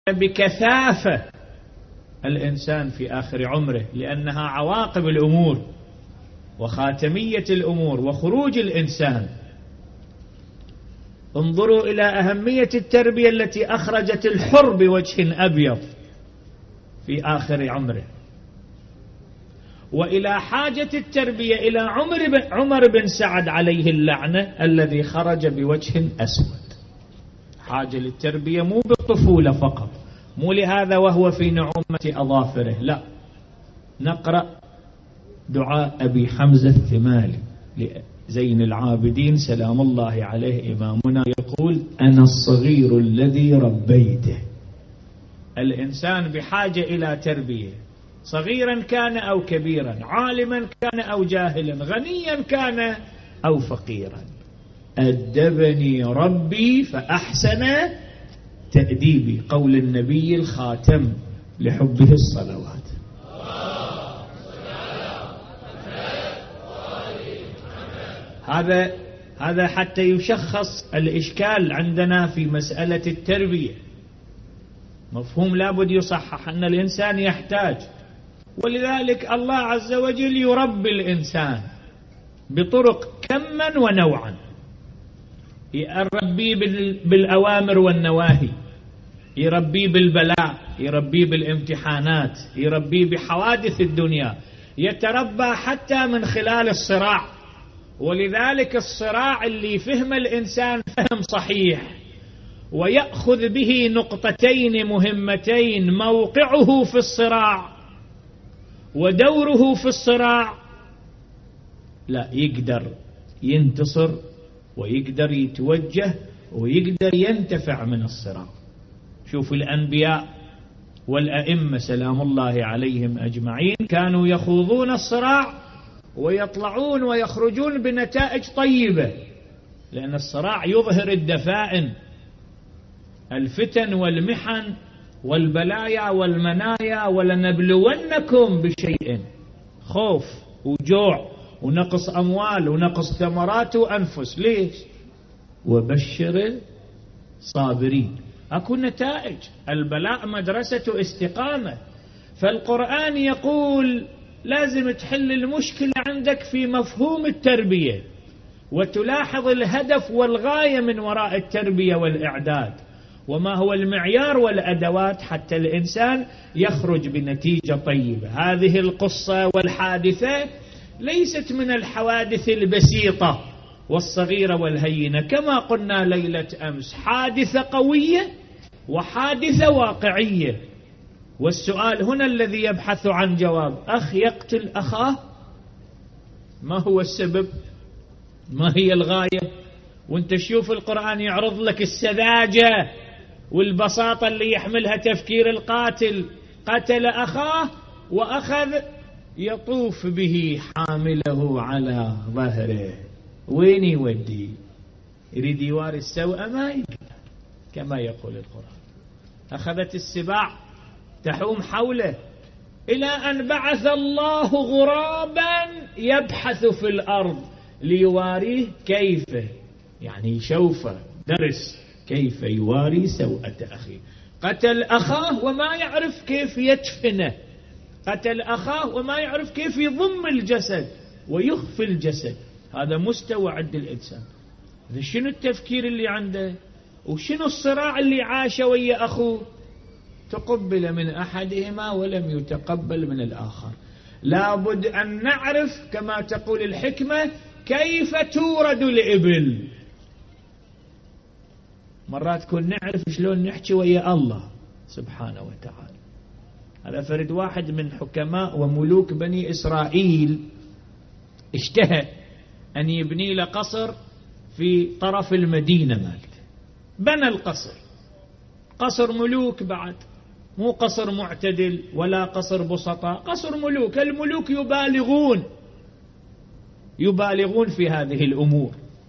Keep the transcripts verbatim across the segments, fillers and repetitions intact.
بكثافة الإنسان في آخر عمره، لأنها عواقب الأمور وخاتمية الأمور وخروج الإنسان. انظروا إلى أهمية التربية التي أخرجت الحر بوجه أبيض في آخر عمره، وإلى حاجة التربية إلى عمر بن, عمر بن سعد عليه اللعنة الذي خرج بوجه أسود. حاجة للتربية مو بالطفولة فقط، مو لهذا وهو في نعومة أظافره، لا. نقرأ دعاء أبي حمزة الثمالي لزين العابدين سلام الله عليه إمامنا، يقول: أنا الصغير الذي ربيته. الإنسان بحاجة إلى تربية، صغيرا كان أو كبيرا، عالما كان أو جاهلا، غنيا كان أو فقيرا. أدبني ربي فأحسن تأديبي، قول النبي الخاتم لحبه الصلوات. هذا هذا حتى يشخص الإشكال عندنا في مسألة التربية. مفهوم لابد يصحح أن الإنسان يحتاج، ولذلك الله عز وجل يربي الإنسان بطرق كما ونوعا. يربيه بالأوامر والنواهي، يربيه بالبلاء، يربيه بالامتحانات، يربيه بحوادث الدنيا، يتربى حتى من خلال الصراع. ولذلك الصراع اللي فهم الإنسان فهم صحيح ويأخذ به نقطتين مهمتين: موقعه في الصراع ودوره في الصراع، لا يقدر ينتصر ويقدر يتوجه ويقدر ينتفع من الصراع. شوف الأنبياء والأئمة سلام الله عليهم أجمعين كانوا يخوضون الصراع ويطلعون ويخرجون بنتائج طيبة، لأن الصراع يظهر الدفائن، الفتن والمحن والبلايا والمنايا. ولنبلونكم بشيء خوف وجوع ونقص أموال ونقص ثمرات وأنفس. ليش؟ وبشر صابرين. أكو نتائج. البلاء مدرسة استقامة. فالقرآن يقول لازم تحل المشكلة عندك في مفهوم التربية، وتلاحظ الهدف والغاية من وراء التربية والإعداد، وما هو المعيار والأدوات حتى الإنسان يخرج بنتيجة طيبة. هذه القصة والحادثة ليست من الحوادث البسيطة والصغيرة والهينة، كما قلنا ليلة أمس، حادثة قوية وحادثة واقعية. والسؤال هنا الذي يبحث عن جواب: أخ يقتل أخاه؟ ما هو السبب؟ ما هي الغاية؟ وانت تشوف القرآن يعرض لك السذاجة والبساطة اللي يحملها تفكير القاتل. قتل أخاه وأخذ يطوف به حامله على ظهره. وين يودي؟ يريد يواري السوء؟ ما يقدر، كما يقول القرآن. أخذت السباع تحوم حوله إلى أن بعث الله غرابا يبحث في الأرض ليواريه كيف، يعني شوفه درس كيف يواري سوءة أخيه. قتل أخاه وما يعرف كيف يدفنه، قتل أخاه وما يعرف كيف يضم الجسد ويخفي الجسد. هذا مستوى عند الإنسان. شنو التفكير اللي عنده؟ وشنو الصراع اللي عاشه ويا أخوه؟ تقبل من أحدهما ولم يتقبل من الآخر. لابد أن نعرف كما تقول الحكمة كيف تورد الإبل. مرات كن نعرف شلون نحكي ويا الله سبحانه وتعالى. هذا فرد واحد من حكماء وملوك بني إسرائيل اشتهى أن يبني له قصر في طرف المدينة مالته. بنى القصر، قصر ملوك بعد، مو قصر معتدل ولا قصر بسطاء، قصر ملوك. الملوك يبالغون يبالغون في هذه الأمور.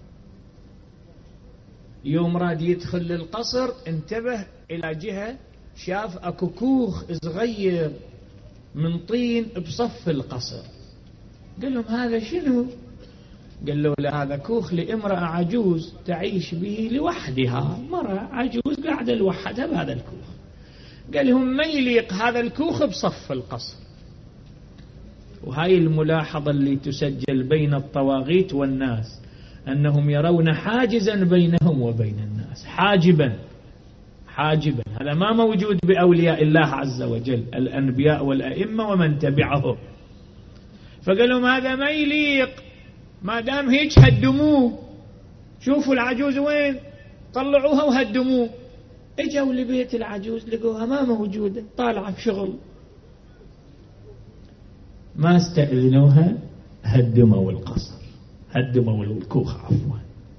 يوم راد يدخل للقصر انتبه إلى جهة، شاف أكو كوخ صغير من طين بصف القصر. قال لهم هذا شنو؟ قال له لا، هذا كوخ لامرأة عجوز تعيش به لوحدها. مرأة عجوز قاعدة لوحدها بهذا الكوخ. قال لهم ما يليق هذا الكوخ بصف القصر. وهاي الملاحظة اللي تسجل بين الطواغيت والناس، أنهم يرون حاجزا بينهم وبين الناس، حاجبا حاجبا. هذا ما موجود بأولياء الله عز وجل، الأنبياء والأئمة ومن تبعهم. فقال لهم هذا ما يليق، ما دام هيك هدموه. شوفوا العجوز وين، طلعوها وهدموه. اجوا لبيت العجوز لقوها ما موجودة، طالعة بشغل. ما استأذنوها، هدموا القصر، هدموا الكوخ عفوا.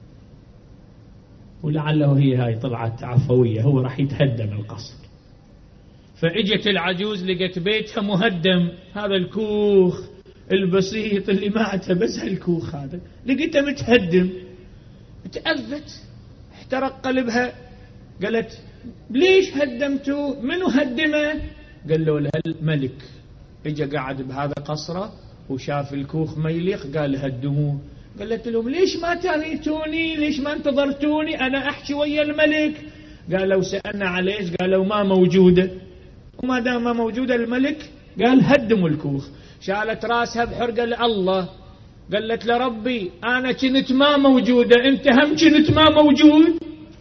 ولعله هي هاي طلعت عفوية، هو راح يتهدم القصر. فاجت العجوز لقت بيتها مهدم، هذا الكوخ البسيط اللي معته بس هالكوخ هذا لقيته متهدم. تأذت، احترق قلبها، قالت ليش هدمتوا؟ منو هدمه؟ قال له الملك. اجا قاعد بهذا قصره وشاف الكوخ ما يليق، قال هدموه. قالت لهم ليش ما تريتوني، ليش ما انتظرتوني أنا أحكي ويا الملك؟ قالوا سألنا عليش، قالوا ما موجودة. وما دام ما موجودة الملك قال هدموا الكوخ. شالت راسها بحرقة لله، قالت لربي أنا كنت ما موجودة، أنت هم كنت ما موجود.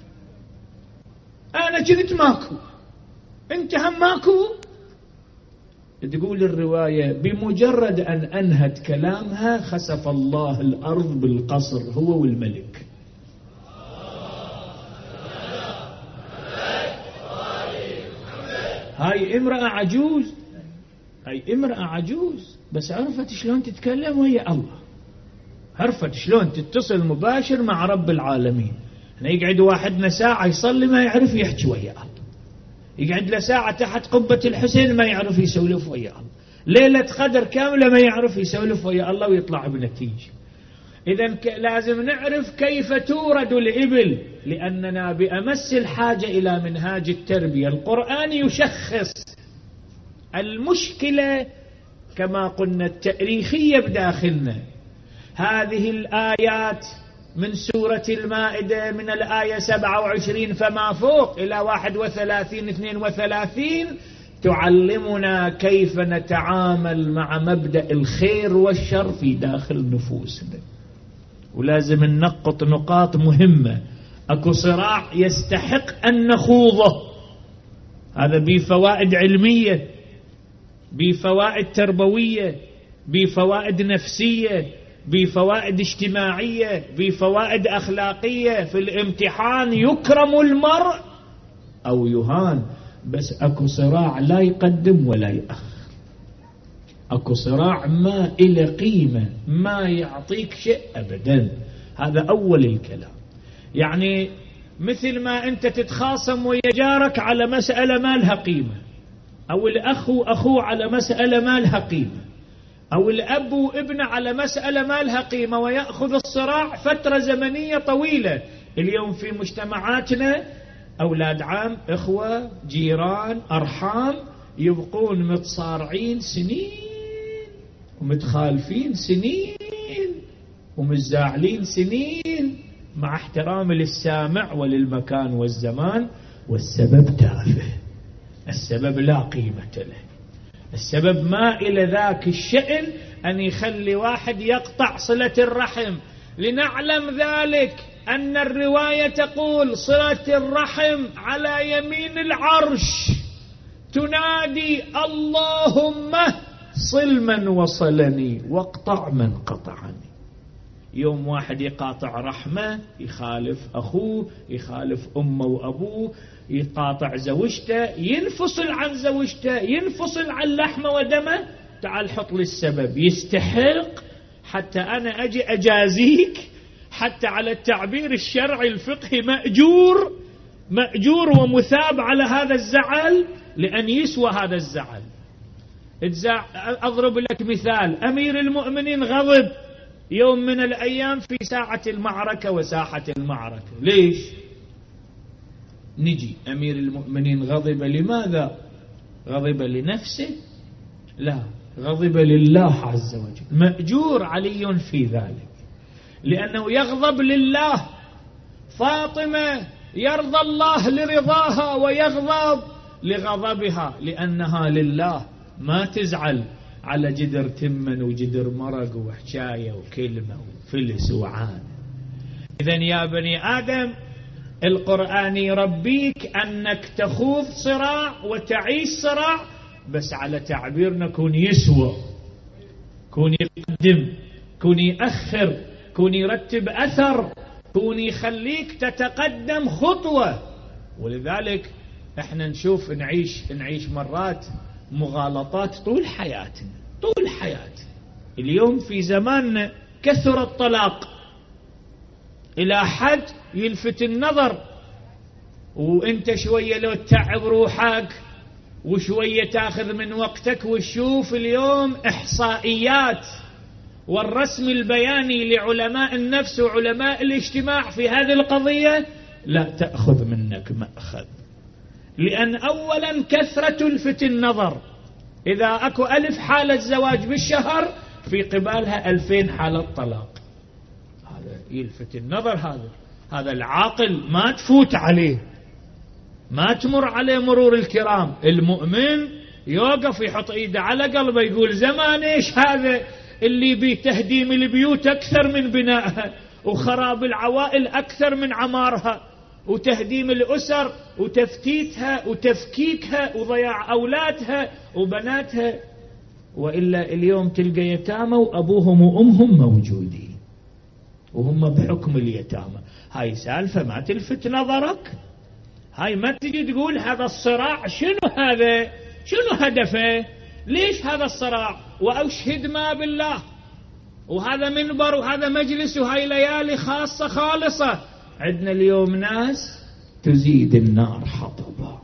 أنا كنت ماكو، أنت هم ماكو. تقول الرواية بمجرد أن أنهت كلامها خسف الله الأرض بالقصر هو والملك. هاي امرأة عجوز، هاي امرأة عجوز، بس عرفت شلون تتكلم ويا الله، عرفت شلون تتصل مباشر مع رب العالمين. هنا يقعد واحدنا ساعة يصلي ما يعرف يحكي ويا الله، يقعد له ساعة تحت قبة الحسين ما يعرف يسولف ويا الله، ليلة قدر كاملة ما يعرف يسولف ويا الله ويطلع بنتيجة. إذن لازم نعرف كيف تورد الإبل، لأننا بأمس الحاجة إلى منهاج التربية. القرآن يشخص المشكلة كما قلنا التاريخية بداخلنا. هذه الآيات من سورة المائدة من الآية سبعة وعشرين فما فوق إلى واحد وثلاثين اثنين وثلاثين تعلمنا كيف نتعامل مع مبدأ الخير والشر في داخل نفوسنا. ولازم ننقط نقاط مهمة. أكو صراع يستحق أن نخوضه، هذا بفوائد علمية، بفوائد تربوية، بفوائد نفسية، بفوائد اجتماعية، بفوائد أخلاقية. في الامتحان يكرم المرء أو يهان، بس أكو صراع لا يقدم ولا يأخر، أكو صراع ما إلى قيمة، ما يعطيك شيء أبدا. هذا أول الكلام. يعني مثل ما أنت تتخاصم ويا جارك على مسألة ما لها قيمة، أو الأخ أخوه على مسألة ما لها قيمة، أو الأب وابنه على مسألة ما لها قيمة، ويأخذ الصراع فترة زمنية طويلة. اليوم في مجتمعاتنا أولاد عم، إخوة، جيران، أرحام يبقون متصارعين سنين، ومتخالفين سنين، ومتزاعلين سنين، مع احترام للسامع وللمكان والزمان. والسبب تافه، السبب لا قيمة له، السبب ما إلى ذاك الشأن أن يخلي واحد يقطع صلة الرحم. لنعلم ذلك أن الرواية تقول صلة الرحم على يمين العرش تنادي اللهم صل من وصلني واقطع من قطعني. يوم واحد يقاطع رحمة، يخالف أخوه، يخالف أمه وأبوه، يقاطع زوجته، ينفصل عن زوجته، ينفصل عن لحمه ودمه، تعال حط لي السبب. يستحق حتى أنا أجي أجازيك، حتى على التعبير الشرعي الفقهي مأجور، مأجور ومثاب على هذا الزعل، لأن يسوى هذا الزعل. أضرب لك مثال. أمير المؤمنين غضب يوم من الأيام في ساعة المعركة وساحة المعركة. ليش؟ نجي أمير المؤمنين غضب لماذا؟ غضب لنفسه؟ لا، غضب لله عز وجل. مأجور علي في ذلك، لأنه يغضب لله. فاطمة يرضى الله لرضاها ويغضب لغضبها لأنها لله، ما تزعل على جدر تمن وجدر مرق وحكاية وكلمة وفلس وعان. إذن يا بني آدم القرآن يربيك أنك تخوض صراع وتعيش صراع، بس على تعبيرنا كون يسوى، كون يقدم، كون يأخر، كون يرتب أثر، كون يخليك تتقدم خطوة. ولذلك احنا نشوف نعيش نعيش مرات مغالطات طول حياتنا، طول حياتنا. اليوم في زماننا كثر الطلاق إلى حد يلفت النظر، وانت شوية لو تتعب روحك وشوية تاخذ من وقتك وتشوف اليوم إحصائيات والرسم البياني لعلماء النفس وعلماء الاجتماع في هذه القضية لا تأخذ منك مأخذ. لأن أولا كثرة تلفت النظر، إذا أكو ألف حالة زواج بالشهر في قبالها ألفين حالة طلاق. هذا يلفت النظر، هذا هذا العاقل ما تفوت عليه، ما تمر عليه مرور الكرام. المؤمن يوقف يحط ايده على قلبه يقول زمان ايش هذا اللي بتهديم البيوت أكثر من بنائها، وخراب العوائل أكثر من عمارها، وتهديم الأسر وتفتيتها وتفكيكها وضياع أولادها وبناتها. وإلا اليوم تلقى يتامى وأبوهم وأمهم موجودين وهم بحكم اليتامى. هاي سالفة ما تلفت نظرك؟ هاي ما تجي تقول هذا الصراع شنو هذا؟ شنو هدفه؟ ليش هذا الصراع؟ وأشهد ما بالله، وهذا منبر وهذا مجلس وهاي ليالي خاصة خالصة. عندنا اليوم ناس تزيد النار حطبا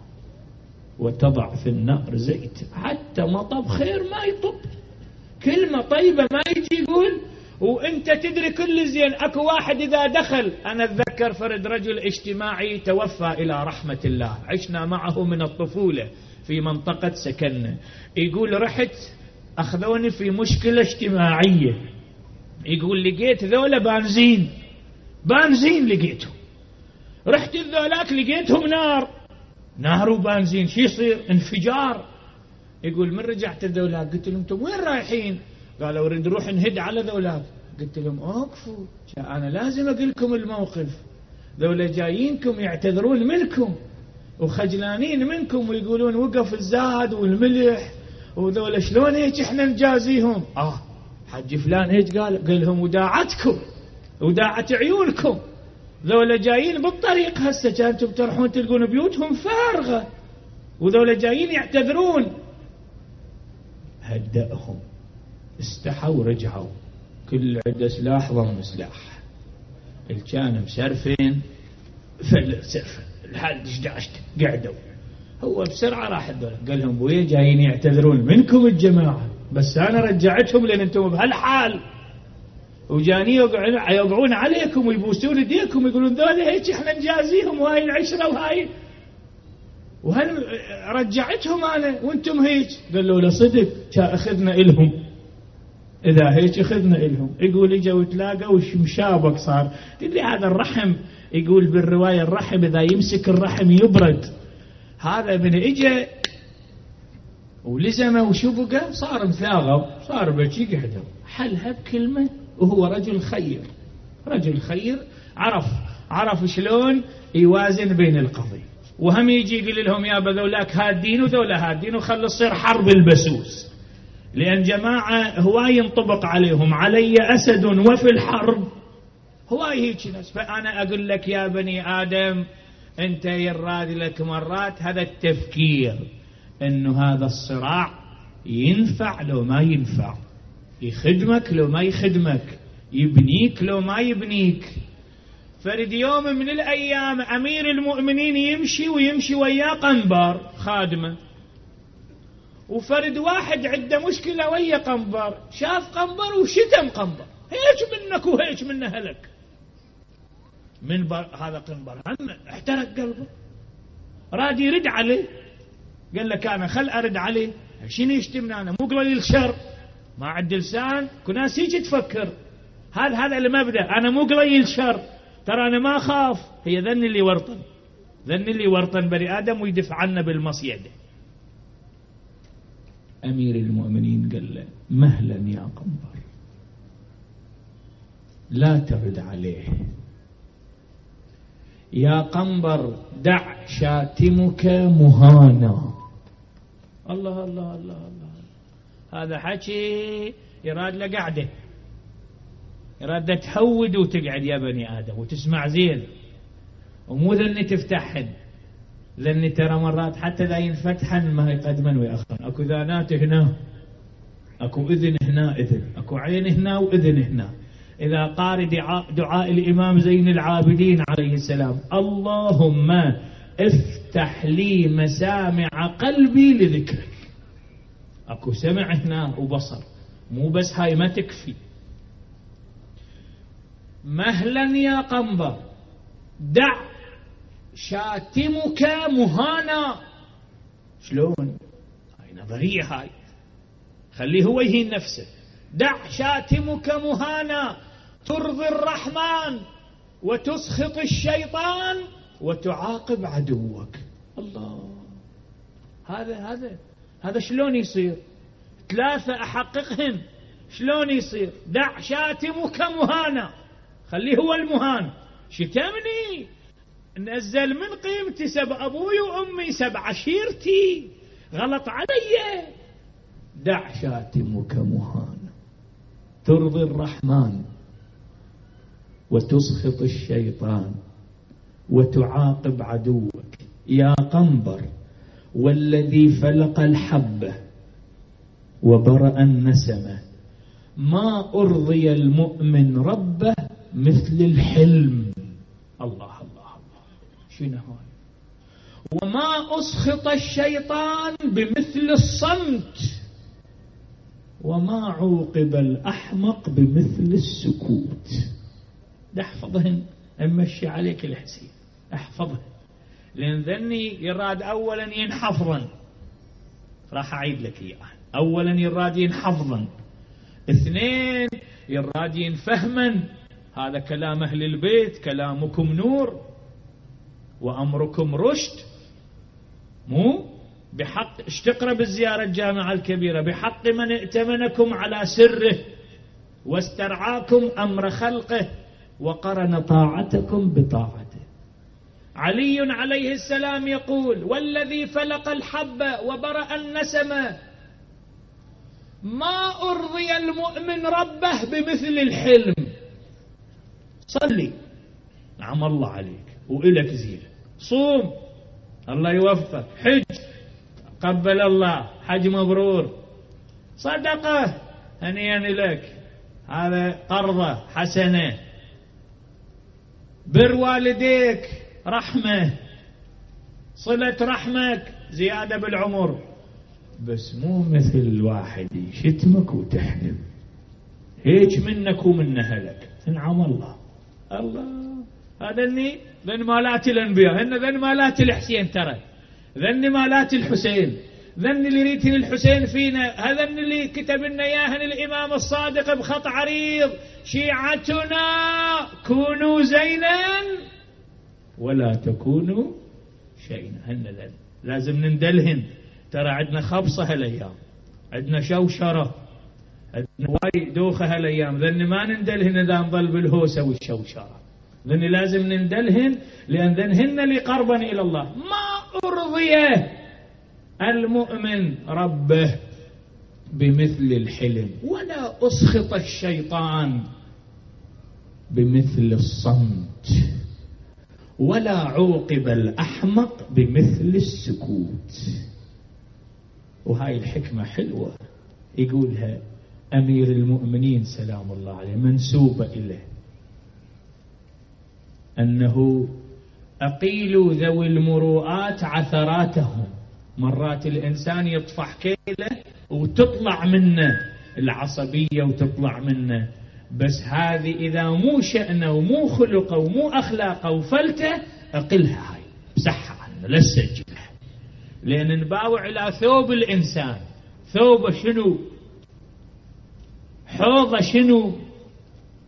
وتضع في النار زيت، حتى مطب خير ما يطب، كلمة طيبة ما يجي يقول. وانت تدري كل زين اكو واحد اذا دخل، انا اتذكر فرد رجل اجتماعي توفى الى رحمة الله، عشنا معه من الطفولة في منطقة سكننا، يقول رحت اخذوني في مشكلة اجتماعية، يقول لقيت ذولا بنزين بنزين لقيتهم، رحت الذولاك لقيتهم نار نار وبنزين، شو يصير؟ انفجار. يقول من رجعت الذولاك قلت لهم انتم وين رايحين؟ قالوا اريد نروح نهد على ذولاك. قلت لهم اوقفوا، انا لازم اقول لكم الموقف، ذولا جايينكم يعتذرون منكم وخجلانين منكم ويقولون وقف الزاد والملح، وذولا شلون هيك احنا نجازيهم؟ اه حج فلان هيك قال، قال لهم وداعتكم وداعت عيونكم، ذولا جايين بالطريق هسه كانتم تروحون تلقون بيوتهم فارغة، وذولا جايين يعتذرون. هدأهم، استحوا ورجعوا، كل عده سلاح ضم سلاح، اللي كانوا مسرفين فل سرفن لحد إحدى عشر قعدوا. هو بسرعة راح الدولة قال لهم بويه جايين يعتذرون منكم الجماعة، بس أنا رجعتهم لأن أنتم بهالحال، وجاني يوقعون عليكم ويبوسون ايديكم ويقولون ذولا هيك احنا نجازيهم وهاي العشرة وهاي، وهل رجعتهم أنا وانتم هيك؟ قالوا له صدق كا أخذنا إلهم، إذا هيك أخذنا إلهم. يقول إجا وتلاقوا مشابك صار. تدري هذا الرحم، يقول بالرواية الرحم إذا يمسك الرحم يبرد، هذا من إجا ولزمه وشبقه صار مثاغب، صار بكي قعدوا، حلها بكلمة. وهو رجل خير، رجل خير عرف عرف شلون يوازن بين القضية. وهم يجي يقول لهم يا بذولاك هادين وذولا هادين وخلي تصير حرب البسوس، لأن جماعة هواي ينطبق عليهم علي أسد وفي الحرب، هواي هيك ناس. فأنا أقول لك يا بني آدم أنت يراد لك مرات هذا التفكير أنه هذا الصراع ينفع لو ما ينفع، يخدمك لو ما يخدمك، يبنيك لو ما يبنيك. فرد يوم من الأيام أمير المؤمنين يمشي ويمشي وياه قنبر خادمه، وفرد واحد عنده مشكلة ويا قنبر، شاف قنبر وشتم قنبر، هيك منك وهيك منه هلك من هذا قنبر، هم احترق قلبه، راد يرد عليه، قال لك أنا خل أرد عليه، شنو يشتمني أنا؟ مو قليل شر، ما عندي لسان، كناس هيك تفكر، هذا هذا المبدأ، أنا مو قليل شر، ترى أنا ما أخاف، هي ذن اللي ورطن، ذن اللي ورطن بني آدم ويدفع عنا بالمصيدة. أمير المؤمنين قال له مهلا يا قنبر، لا ترد عليه يا قنبر، دع شاتمك مهانا. الله الله الله الله، هذا حكي يراد له قعده، يراد تهود وتقعد يا بني آدم وتسمع زين، ومو ذني تفتحن، ذني ترى مرات حتى ذا ينفتحن ما يقدمن ويأخرن، اكو ذانات هنا، اكو اذن هنا، اذن اكو عين هنا واذن هنا. إذا قارئ دعاء, دعاء الإمام زين العابدين عليه السلام، اللهم افتح لي مسامع قلبي لذكرك، اكو سمع هنا وبصر، مو بس هاي ما تكفي. مهلا يا قنبر، دع شاتمك مهانا. شلون؟ هاي نظرية، هاي خليه هو يهين نفسه. دع شاتمك مهانا، ترضي الرحمن وتسخط الشيطان وتعاقب عدوك. الله، هذا هذا هذا شلون يصير؟ ثلاثة أحققهن، شلون يصير؟ دع شاتمك مهانا، خليه هو المهان. شتمني، نزل من قيمتي، سب أبوي وأمي، سب عشيرتي، غلط علي. دع شاتمك مهانا، ترضي الرحمن وتسخط الشيطان وتعاقب عدوك. يا قنبر، والذي فلق الحبة وبرأ النسمة، ما أرضي المؤمن ربه مثل الحلم. الله الله الله، شنو هاي؟ وما أسخط الشيطان بمثل الصمت، وما عوقب الأحمق بمثل السكوت. ده احفظهن، امشي عليك الحسين، احفظهن، لأن ذني يراد أولا ينحفظا، راح أعيد لك إياه. أولا يراد ينحفظا، اثنين يراد ينفهما. هذا كلام أهل البيت، كلامكم نور وأمركم رشد، مو بحق اشتقرب بالزيارة الجامعة الكبيرة، بحق من ائتمنكم على سره واسترعاكم أمر خلقه وقرن طاعتكم بطاعته. علي عليه السلام يقول: والذي فلق الحبة وبرأ النسمة ما أرضي المؤمن ربه بمثل الحلم. صلي، نعم الله عليك وإلك زينة، صوم الله يوفق، حج قبل الله حج مبرور، صدقة هنيئا لك، هذا قرضة حسنة، بر والديك رحمة، صلة رحمك زيادة بالعمر، بس مو مثل الواحد يشتمك وتحلم هيك منك ومن أهلك. انعم الله الله. هذا اني ذن مالات الانبياء، هن ذن مالات الحسين، ترى ذن مالات الحسين، ذن اللي ريتن الحسين فينا، هذا اللي كتب لنا اياهن الامام الصادق بخط عريض: شيعتنا كونوا زينا ولا تكونوا شيئا. هن ذن لازم نندلهن، ترى عندنا خبصة هالايام، عندنا شوشرة، عندنا واي دوخة هالايام، ذن ما نندلهن اذا نظل بالهوسة والشوشرة، ذن لازم نندلهن، لأن ذنهن اللي قربا إلى الله. ما أرضي المؤمن ربه بمثل الحلم، ولا أسخط الشيطان بمثل الصمت، ولا عوقب الأحمق بمثل السكوت. وهاي الحكمة حلوة يقولها أمير المؤمنين سلام الله عليه، منسوبة إليه، أنه أقيلوا ذوي المروءات عثراتهم. مرات الإنسان يطفح كيله وتطلع منه العصبية وتطلع منه، بس هذه إذا مو شأنه ومو خلقه ومو أخلاقه وفلته، أقلها هاي، بسحها عنه، لا تسجلها، لأن نباوع إلى ثوب الإنسان. ثوبه شنو؟ حوضه شنو؟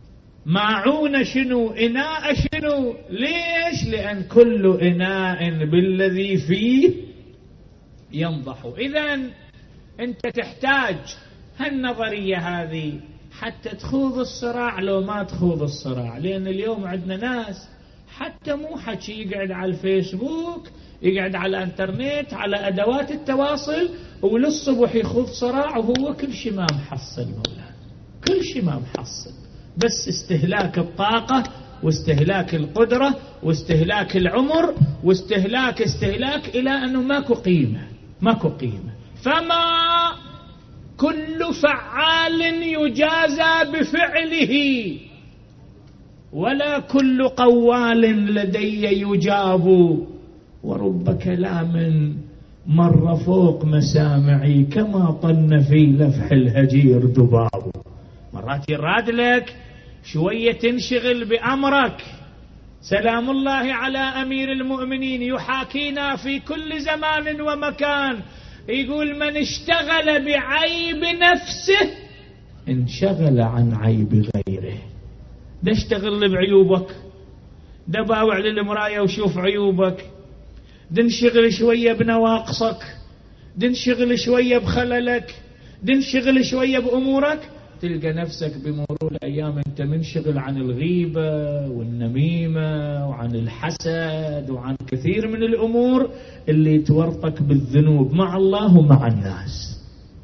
ماعون شنو، إناء شنو. ليش؟ لأن كل إناء بالذي فيه ينضح. إذن أنت تحتاج هالنظرية هذه حتى تخوض الصراع لو ما تخوض الصراع. لأن اليوم عندنا ناس حتى مو حكي، يقعد على الفيسبوك، يقعد على الانترنت، على أدوات التواصل، وللصبح يخوض صراع وهو كل شيء ما محصل مولانا، كل شيء ما محصل، بس استهلاك الطاقة واستهلاك القدرة واستهلاك العمر واستهلاك استهلاك إلى أنه ماكو قيمة، ماكو قيمة. فما كل فعال يجازى بفعله، ولا كل قوال لدي يجاب، ورب كلام مر فوق مسامعي كما طن في لفح الهجير ذباب. مرات يراد لك شوية تنشغل بأمرك. سلام الله على أمير المؤمنين يحاكينا في كل زمان ومكان، يقول من اشتغل بعيب نفسه انشغل عن عيب غيره. ده اشتغل بعيوبك، ده باوع للمراية وشوف عيوبك، ده انشغل شوية بنواقصك، ده انشغل شوية بخللك، ده انشغل شوية بأمورك، تلقى نفسك بمرور الأيام أنت منشغل عن الغيبة والنميمة وعن الحسد وعن كثير من الأمور اللي تورطك بالذنوب مع الله ومع الناس.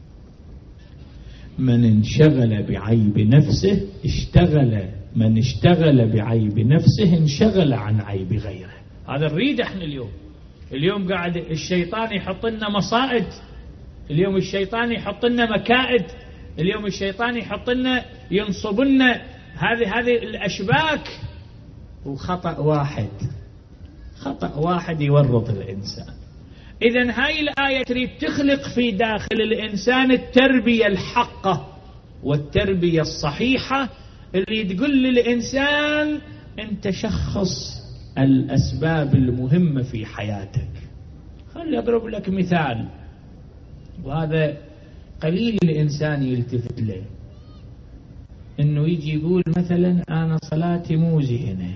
من انشغل بعيب نفسه اشتغل، من اشتغل بعيب نفسه انشغل عن عيب غيره. هذا نريد احنا اليوم. اليوم قاعد الشيطان يحط لنا مصائد، اليوم الشيطان يحط لنا مكائد، اليوم الشيطان يحط لنا ينصب لنا هذه هذه الأشباك، وخطأ واحد، خطأ واحد يورط الإنسان. إذن هاي الآية تريد تخلق في داخل الإنسان التربية الحقة والتربية الصحيحة اللي تقول للإنسان أنت شخص الأسباب المهمة في حياتك. خلي أضرب لك مثال، وهذا قليل الإنسان يلتفت له، إنه يجي يقول مثلا أنا صلاتي مو زينة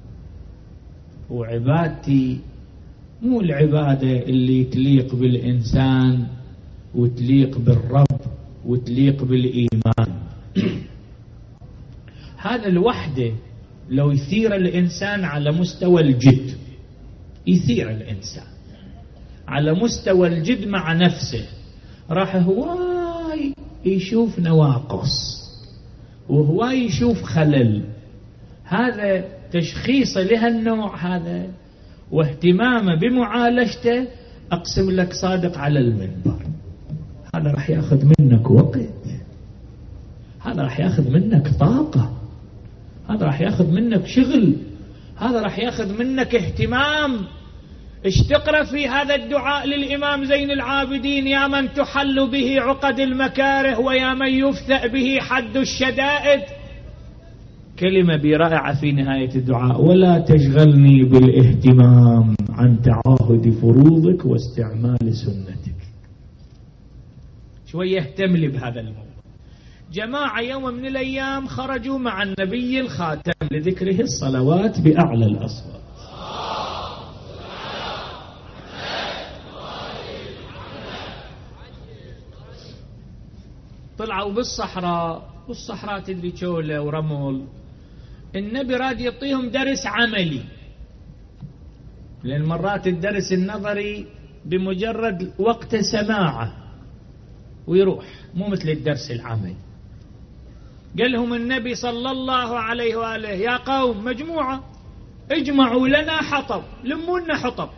وعبادتي مو العبادة اللي تليق بالإنسان وتليق بالرب وتليق بالإيمان. هذا الوحدة لو يثير الإنسان على مستوى الجد، يثير الإنسان على مستوى الجد مع نفسه، راح هواي يشوف نواقص وهواي يشوف خلل. هذا تشخيص لهالنوع هذا واهتمامه بمعالجته، أقسم لك صادق على المنبر، هذا راح يأخذ منك وقت، هذا راح يأخذ منك طاقة، هذا راح يأخذ منك شغل، هذا راح يأخذ منك اهتمام. ايش تقرأ في هذا الدعاء للإمام زين العابدين؟ يا من تحل به عقد المكاره ويا من يفثأ به حد الشدائد. كلمة برائعة في نهاية الدعاء: ولا تشغلني بالاهتمام عن تعاهد فروضك واستعمال سنتك. شوية اهتم لي بهذا الموضوع. جماعة يوم من الأيام خرجوا مع النبي الخاتم لذكره الصلوات بأعلى الأصوات. طلعوا بالصحراء، والصحراء تدري شولة ورمل. النبي راد يعطيهم درس عملي، لأن مرات الدرس النظري بمجرد وقت سماعه ويروح، مو مثل الدرس العملي. قال لهم النبي صلى الله عليه وآله: يا قوم مجموعة اجمعوا لنا حطب، لموا لنا حطب.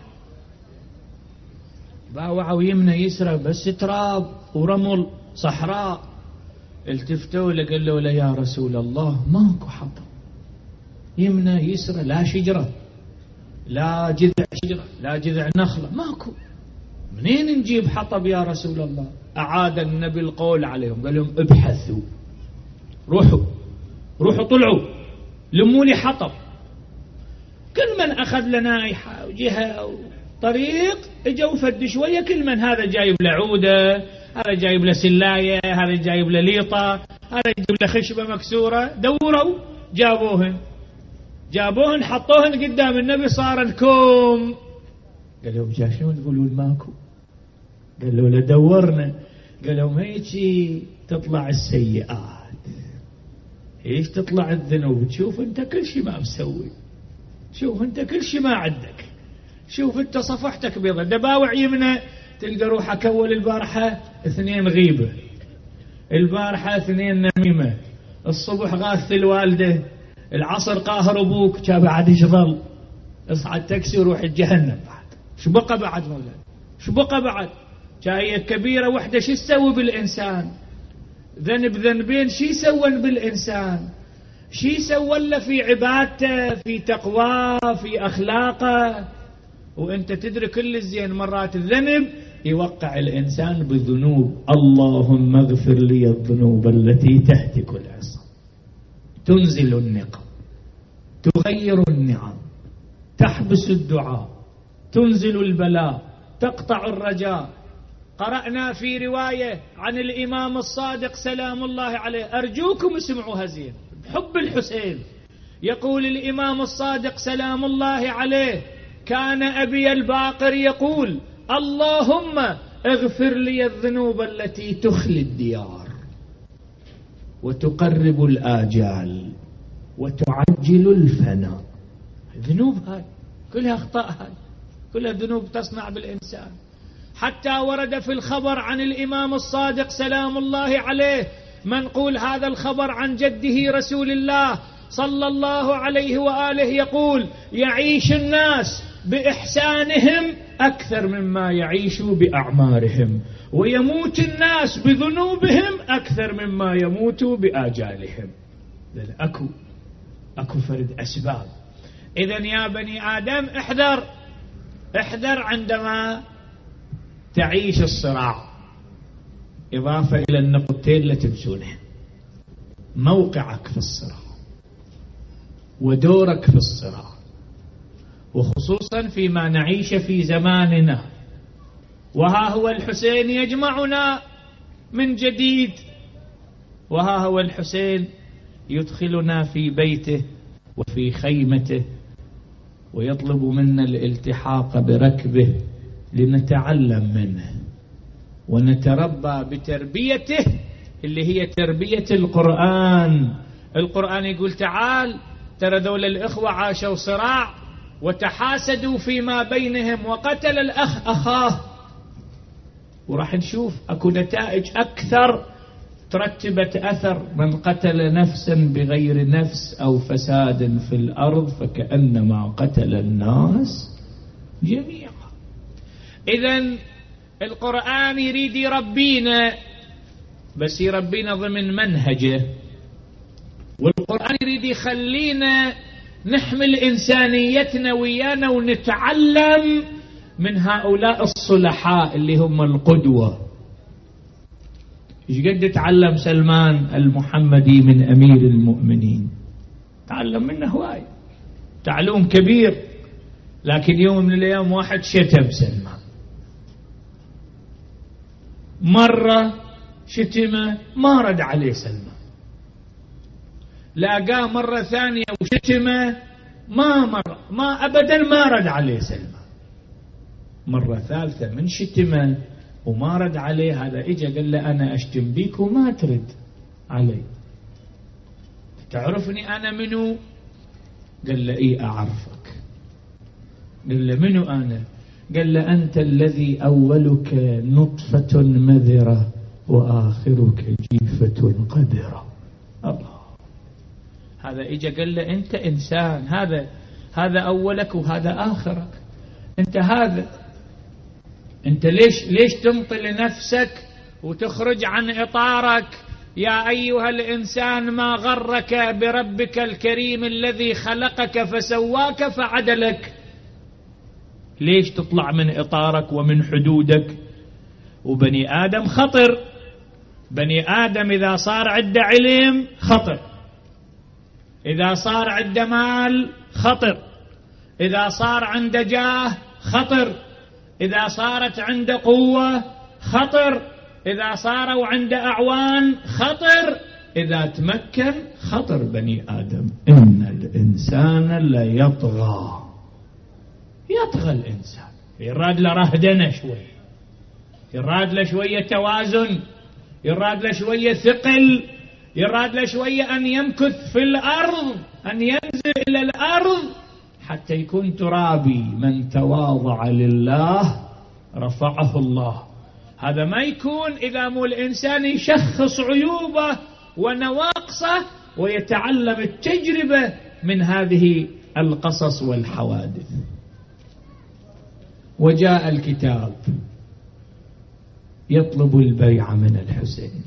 باوعوا يمنى يسرى بس تراب ورمل صحراء. التفتوا له قالوا له: يا رسول الله ماكو حطب، يمنى يسرى لا شجرة، لا جذع شجرة، لا جذع نخلة، ماكو، منين نجيب حطب يا رسول الله؟ أعاد النبي القول عليهم، قال لهم: ابحثوا، روحوا روحوا طلعوا لموا لي حطب. كل من أخذ لنا جهة أو طريق اجوا فد شوية، كل من هذا جايب له عودة، هذا جايب له سلاية، هذا جايب له ليطة، هذا جايب له خشبة مكسورة. دوروا جابوهن جابوهن حطوهن قدام النبي، صار الكوم. قالوا جا شلون تقولون ماكو؟ قالوا له دورنا. قالوا هيك تطلع السيئات، ايش تطلع الذنوب. تشوف انت كل شيء ما مسوي، شوف انت كل شيء ما عندك، شوف انت صفحتك بيضة. دباوع يمنى تلقى روحك اول البارحة اثنين غيبة، البارحة اثنين نميمة، الصبح غاث الوالدة، العصر قاهر ابوك، كا بعد ايش ظل؟ اصعد تاكسي وروح الجهنم بعد. شو بقى بعد مولانا؟ شو بقى بعد؟ هي كبيرة وحدة شو تسوي بالإنسان؟ ذنب ذنبين شو يسوون بالإنسان؟ شو يسوون له في عبادته، في تقواه، في أخلاقه؟ وأنت تدري كل الزين مرات الذنب يوقع الإنسان بالذنوب. اللهم اغفر لي الذنوب التي تهتك العصا، تنزل النقم، تغير النعم، تحبس الدعاء، تنزل البلاء، تقطع الرجاء. قرأنا في رواية عن الإمام الصادق سلام الله عليه، أرجوكم اسمعوا هزين بحب الحسين. يقول الإمام الصادق سلام الله عليه: كان أبي الباقر يقول: اللهم اغفر لي الذنوب التي تخلي الديار وتقرب الآجال وتعجل الفناء. الذنوب هاي كلها أخطاء، هاي كلها ذنوب تصنع بالإنسان. حتى ورد في الخبر عن الإمام الصادق سلام الله عليه منقول هذا الخبر عن جده رسول الله صلى الله عليه وآله يقول: يعيش الناس بإحسانهم أكثر مما يعيشوا بأعمارهم، ويموت الناس بذنوبهم أكثر مما يموتوا بآجالهم. أكو أكو فرد أسباب. إذن يا بني آدم احذر احذر عندما تعيش الصراع. إضافة إلى النقطتين اللي تمسونها: موقعك في الصراع ودورك في الصراع، وخصوصا فيما نعيش في زماننا. وها هو الحسين يجمعنا من جديد، وها هو الحسين يدخلنا في بيته وفي خيمته ويطلب منا الالتحاق بركبه لنتعلم منه ونتربى بتربيته اللي هي تربية القرآن. القرآن يقول: تعال ترى ذول الإخوة عاشوا صراع وتحاسدوا فيما بينهم وقتل الأخ أخاه، وراح نشوف أكو نتائج أكثر ترتبت أثر: من قتل نفسا بغير نفس أو فساد في الأرض فكأنما قتل الناس جميعا. إذن القرآن يريد يربينا، بس يربينا ضمن منهجه، والقرآن يريد يخلينا نحمل إنسانيتنا ويانا ونتعلم من هؤلاء الصلحاء اللي هم القدوة. ايش قد تعلم سلمان المحمدي من أمير المؤمنين؟ تعلم منه هواي، تعلم كبير. لكن يوم من الأيام واحد شتم سلمان، مرة شتمه ما رد عليه سلمان، لاقاه مرة ثانية وشتمه ما مر ما أبدا ما رد عليه سلمان، مرة ثالثة من شتمه وما رد عليه، هذا إجا قال له: أنا أشتم بيك وما ترد علي، تعرفني أنا منو؟ قال له: إيه أعرفك. قال له: منو أنا؟ قال له: أنت الذي أولك نطفة مذرة وآخرك جيفة قذرة. الله، هذا إجا قال له: أنت إنسان، هذا هذا أولك وهذا آخرك، أنت هذا، أنت ليش ليش تمطي لنفسك وتخرج عن إطارك؟ يا أيها الإنسان ما غرك بربك الكريم الذي خلقك فسواك فعدلك. ليش تطلع من إطارك ومن حدودك؟ وبني آدم خطر، بني آدم إذا صار عنده علم خطر، إذا صار عنده مال خطر، إذا صار عنده جاه خطر، إذا صارت عنده قوة خطر، إذا صاروا عنده أعوان خطر. إذا تمكن خطر بني آدم. إن الإنسان ليطغى، يطغى الإنسان، يراد له رهدنة شوي، يراد له شوية توازن، يراد له شوية ثقل، يراد له شوية أن يمكث في الأرض، أن ينزل إلى الأرض حتى يكون ترابي. من تواضع لله رفعه الله. هذا ما يكون إذا مو الإنسان يشخص عيوبه ونواقصه ويتعلم التجربة من هذه القصص والحوادث. وجاء الكتاب يطلب البيعة من الحسين،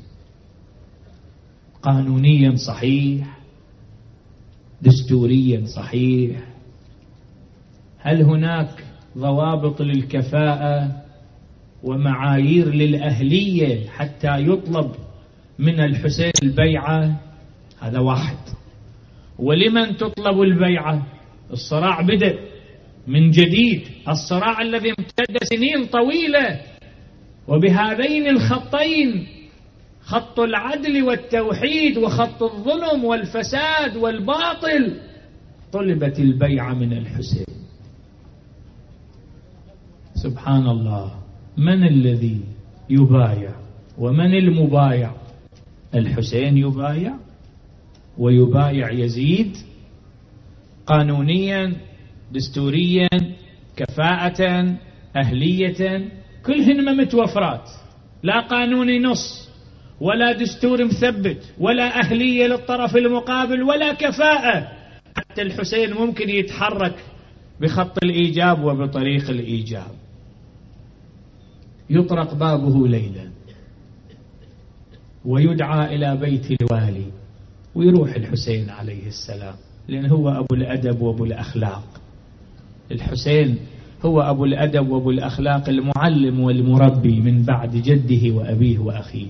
قانونيا صحيح، دستوريا صحيح. هل هناك ضوابط للكفاءة ومعايير للأهلية حتى يطلب من الحسين البيعة؟ هذا واحد. ولمن تطلب البيعة؟ الصراع بدأ من جديد، الصراع الذي امتد سنين طويلة، وبهذين الخطين، خط العدل والتوحيد وخط الظلم والفساد والباطل، طلبت البيعة من الحسين. سبحان الله، من الذي يبايع ومن المبايع؟ الحسين يبايع ويبايع يزيد، قانونيا، دستوريا، كفاءة، أهلية، كلهن متوفرات، لا قانوني نص ولا دستور مثبت ولا أهلية للطرف المقابل ولا كفاءة. حتى الحسين ممكن يتحرك بخط الإيجاب وبطريق الإيجاب. يطرق بابه ليلا ويدعى إلى بيت الوالي، ويروح الحسين عليه السلام، لأن هو أبو الأدب وأبو الأخلاق. الحسين هو أبو الأدب وأبو الأخلاق، المعلم والمربي من بعد جده وأبيه وأخيه.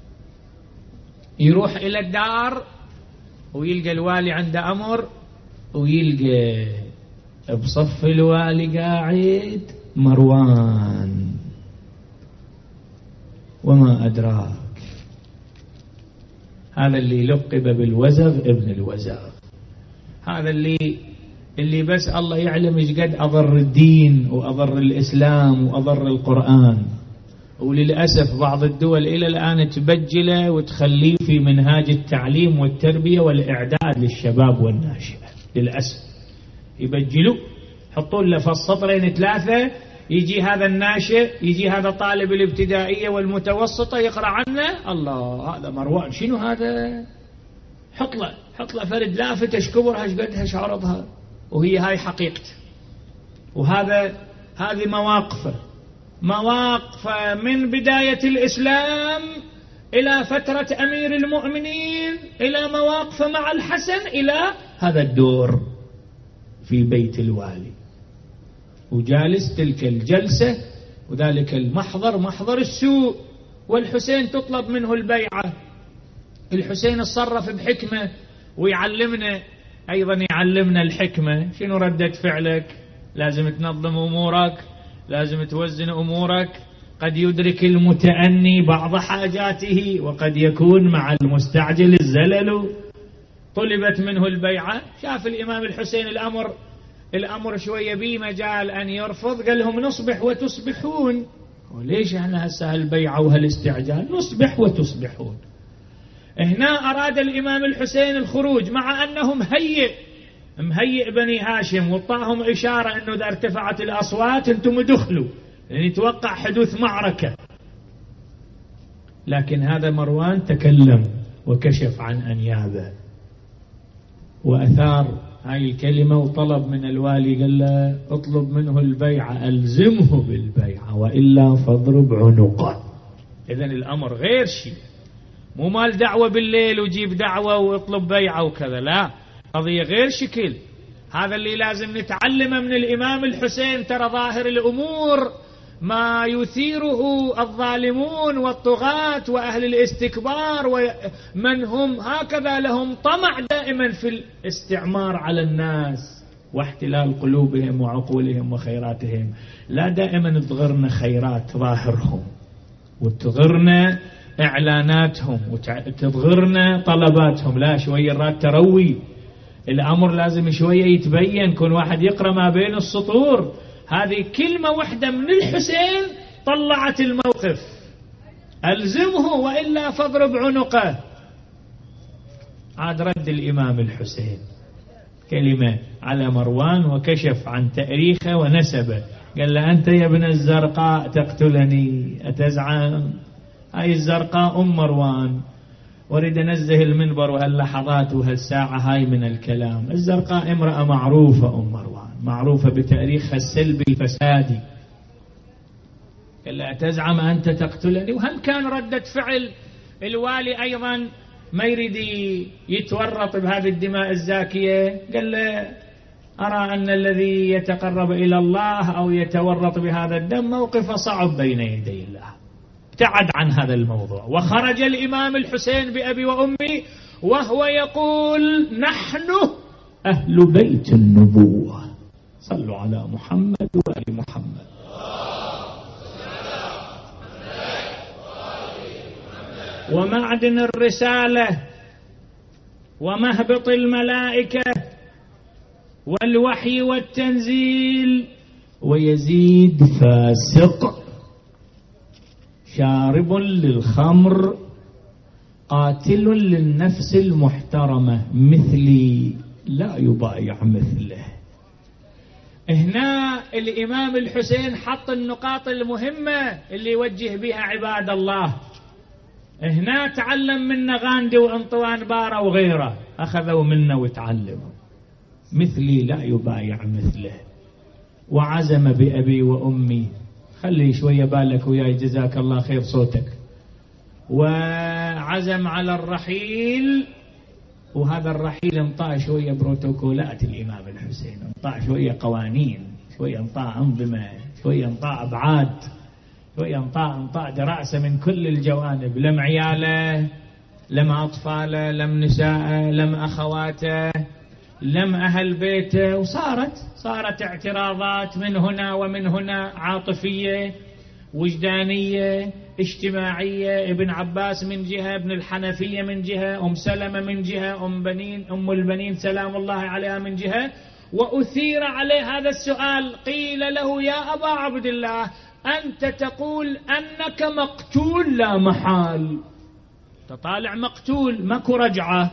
يروح إلى الدار ويلقى الوالي عنده أمر، ويلقى بصف الوالي قاعد مروان، وما أدراك، هذا اللي لقب بالوزغ ابن الوزغ، هذا اللي اللي بس الله يعلم ايش قد أضر الدين وأضر الإسلام وأضر القرآن. وللأسف بعض الدول إلى الآن تبجله وتخليه في منهاج التعليم والتربية والإعداد للشباب والناشئة. للأسف يبجلوا، يحطون له في السطرين ثلاثة، يجي هذا الناشئ، يجي هذا طالب الابتدائية والمتوسطة يقرأ عنه، الله هذا مروان، شنو هذا؟ حط له حط له فرد لافت ايش كبرها ايش قدها ايش عرضها، وهي هاي حقيقته. وهذا هذه مواقفه مواقفه من بداية الإسلام إلى فترة أمير المؤمنين، إلى مواقفه مع الحسن، إلى هذا الدور في بيت الوالي، وجالس تلك الجلسة وذلك المحضر محضر السوء. والحسين تطلب منه البيعة. الحسين اتصرف بحكمة، ويعلمنا أيضا يعلمنا الحكمة. شنو ردة فعلك؟ لازم تنظم أمورك، لازم توزن أمورك. قد يدرك المتأني بعض حاجاته، وقد يكون مع المستعجل الزلل. طلبت منه البيعة، شاف الإمام الحسين الأمر الأمر شوية بي مجال أن يرفض، قال لهم نصبح وتصبحون. وليش احنا هسه هالبيعة وهالاستعجال؟ نصبح وتصبحون. هنا أراد الإمام الحسين الخروج، مع أنه مهيئ مهيئ بني هاشم، وطاهم إشارة أنه إذا ارتفعت الأصوات أنتم دخلوا، لأن يتوقع حدوث معركة. لكن هذا مروان تكلم وكشف عن أنيابه وأثار هاي الكلمة، وطلب من الوالي، قال له اطلب منه البيعة، ألزمه بالبيعة، وإلا فاضرب عنقه. إذن الأمر غير شيء، مو مال دعوة بالليل وجيب دعوة واطلب بيعة وكذا، لا، قضية غير شكل. هذا اللي لازم نتعلمه من الإمام الحسين. ترى ظاهر الأمور ما يثيره الظالمون والطغاة وأهل الاستكبار ومن هم هكذا لهم طمع دائما في الاستعمار على الناس واحتلال قلوبهم وعقولهم وخيراتهم. لا دائما تغرنا خيرات ظاهرهم، وتغرنا إعلاناتهم وتظهرنا طلباتهم، لا شوية راد تروي، الأمر لازم شوية يتبين، كون واحد يقرأ ما بين السطور. هذه كلمة واحدة من الحسين طلعت الموقف، ألزمه وإلا فاضرب عنقه. عاد رد الإمام الحسين كلمة على مروان وكشف عن تاريخه ونسبه، قال له أنت يا ابن الزرقاء تقتلني أتزعم؟ هاي الزرقاء أم مروان، وريد نزه المنبر وهاللحظات وهالساعة هاي من الكلام. الزرقاء امرأة معروفة، أم مروان معروفة بتاريخها السلبي الفسادي. قال له أتزعم أنت تقتلني؟ وهم كان ردة فعل الوالي أيضا ما يريد يتورط بهذه الدماء الزاكية، قال له أرى أن الذي يتقرب إلى الله أو يتورط بهذا الدم موقفه صعب بين يدي الله، ابتعد عن هذا الموضوع. وخرج الإمام الحسين بأبي وأمي وهو يقول نحن أهل بيت النبوة، صلوا على محمد وآل محمد. ومعدن الرسالة ومهبط الملائكة والوحي والتنزيل. ويزيد فاسق شارب للخمر قاتل للنفس المحترمة مثلي لا يبايع مثله. هنا الإمام الحسين حط النقاط المهمة اللي يوجه بها عباد الله. هنا تعلم منا غاندي وانطوان بارا وغيره، أخذوا منا وتعلموا. مثلي لا يبايع مثله. وعزم بأبي وأمي، خلي شوية بالك وياي جزاك الله خير صوتك. وعزم على الرحيل، وهذا الرحيل انطاع شوية بروتوكولات الإمام الحسين، انطاع شوية قوانين، شوية انطاع أنظمة، شوية انطاع أبعاد، شوية انطاع انطاع دراسة من كل الجوانب، لم عياله، لم أطفاله، لم نساءه، لم أخواته، لم أهل بيته. وصارت صارت اعتراضات من هنا ومن هنا، عاطفية وجدانية اجتماعية. ابن عباس من جهة، ابن الحنفية من جهة، أم سلمة من جهة، أم بنين أم البنين سلام الله عليها من جهة. وأثير عليه هذا السؤال، قيل له يا أبا عبد الله أنت تقول أنك مقتول لا محال، تطالع مقتول ماكو رجعة،